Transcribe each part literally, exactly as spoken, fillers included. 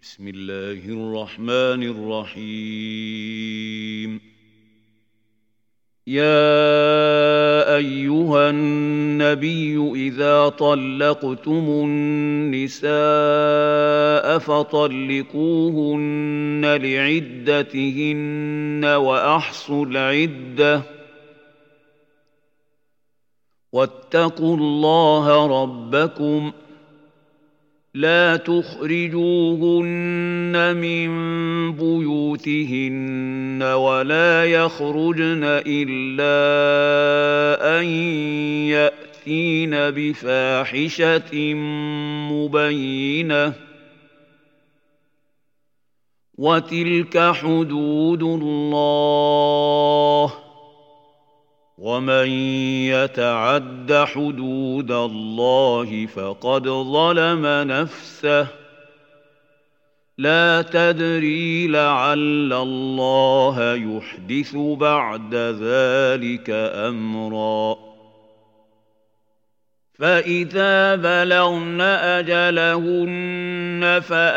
بسم الله الرحمن الرحيم. يا أيها النبي إذا طلقتم النساء فطلقوهن لعدتهن وأحصوا العدة واتقوا الله ربكم لا تخرجوهن من بيوتهن ولا يخرجن إلا أن يأتين بفاحشة مبينة وتلك حدود الله ومن يتعد حدود الله فقد ظلم نفسه لا تدري لعل الله يحدث بعد ذلك أمرا. فإذا بلغن أجلهن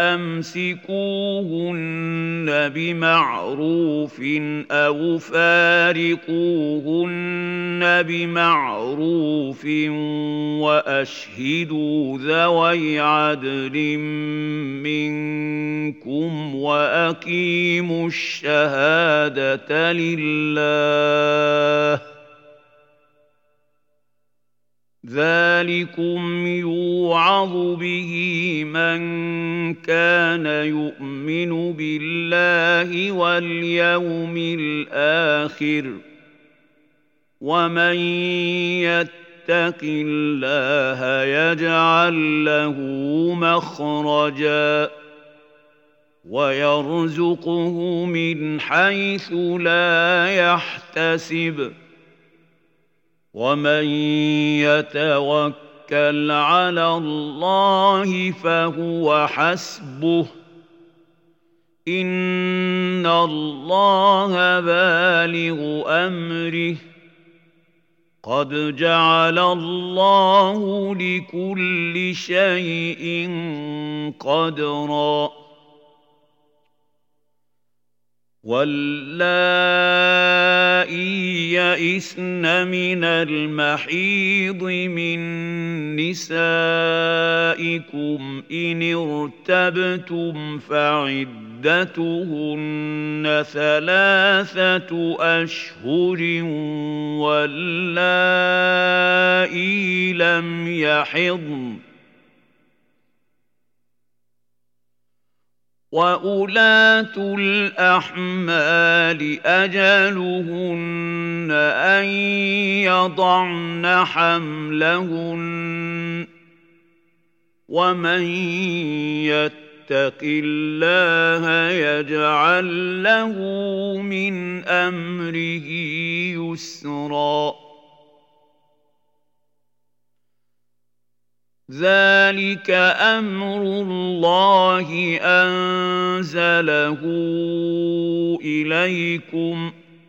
فأمسكوهن بمعروف أو فارقوهن بمعروف وأشهدوا ذوي عدل منكم وأقيموا الشهادة لله ذلكم يوعظ به من كان يؤمن بالله واليوم الآخر ومن يتق الله يجعل له مخرجا ويرزقه من حيث لا يحتسب ومن يتوكل على الله فهو حسبه إن الله بالغ أمره قد جعل الله لكل شيء قدرا. واللائي يئسن من المحيض من نسائكم إن ارتبتم فعدتهن ثلاثة أشهر واللائي لم يحضن وأولاة الأحمال أجلهن أن يضعن حملهن ومن يتق الله يجعل له من أمره يسرا. ذلك أمر الله أنزله إليكم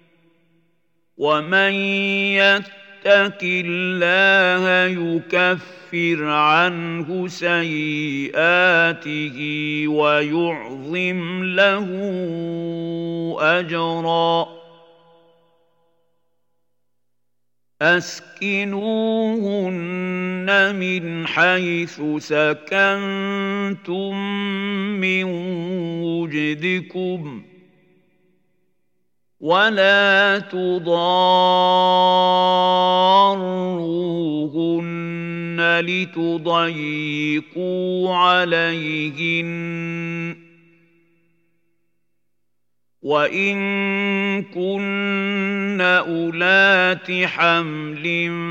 ومن يتق الله يكفر عنه سيئاته ويعظم له أجرا. أسكنوهن من حيث سكنتم من وجدكم ولا تضاروهن لتضيقوا عليهن وإن كن أولات حمل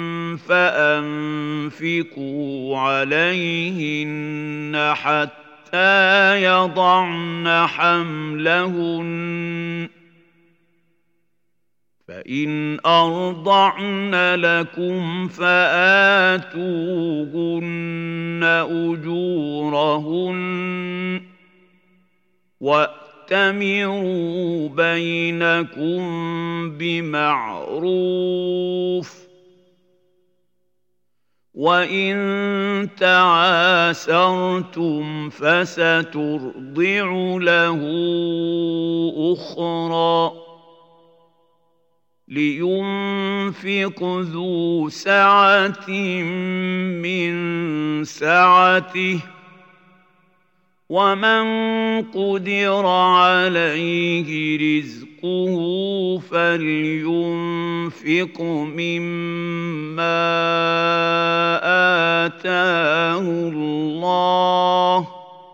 فأنفقوا عليهن حتى يضعن حملهن فإن أرضعن لكم فآتوهن أجورهن وَأْتَمِرُوا بَيْنَكُمْ بِمَعْرُوفٍ وإن تعاسرتم فسترضع له أخرى لينفق ذو سعة من سعته ومن قدر عليه رزقه فلينفق مما آتاه الله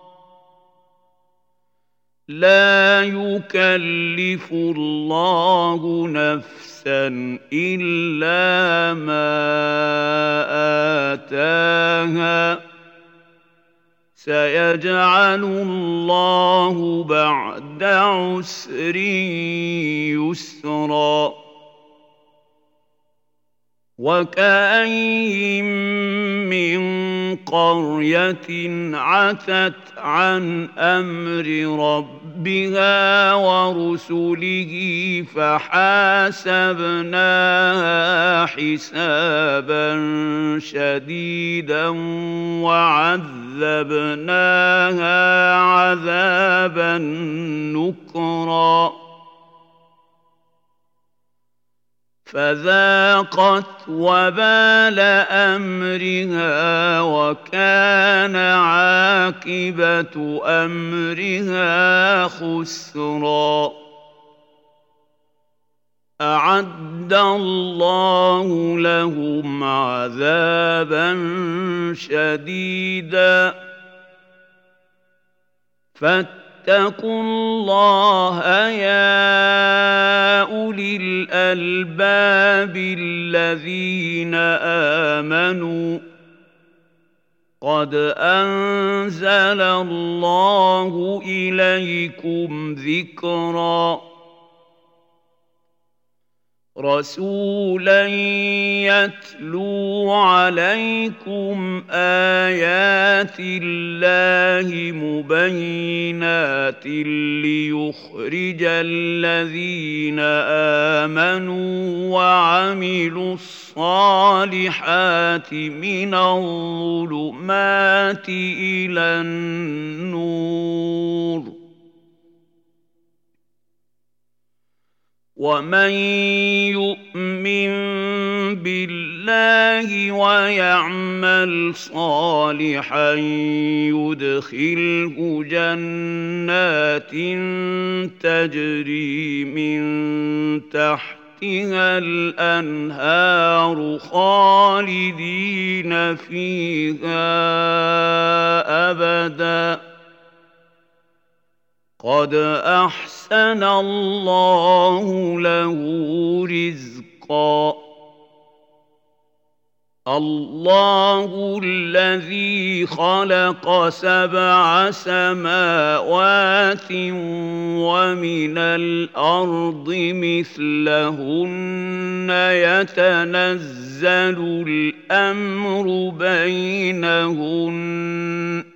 لا يكلف الله نفسا إلا ما آتاها سيجعل الله بعد عسر يسرا وكأين من قرية عتت عن أمر ربها ورسله فحاسبناها حسابا شديدا وعذبناها عذابا نكرا فذاقت وبال أمرها وكان عاقبة أمرها خسرا أعد الله لهم عذابا شديدا فاتقوا الله يا أولي الألباب الذين آمنوا قد أنزل الله إليكم ذكرا رسولا يتلو عليكم آيات الله مبينات ليخرج الذين آمنوا وعملوا الصالحات من الظلمات إلى النور ومن يؤمن بالله ويعمل صالحا يدخله جنات تجري من تحتها الأنهار خالدين فيها أبداً قد أحسن الله له رزقا الله الذي خلق سبع سماوات ومن الأرض مثلهن يتنزل الأمر بينهن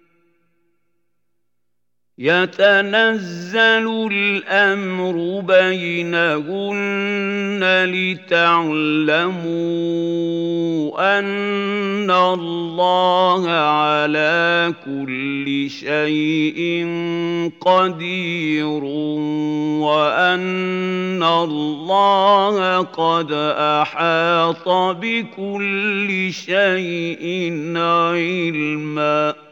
يتنزل الأمر بينهن لتعلموا أن الله على كل شيء قدير وأن الله قد أحاط بكل شيء علما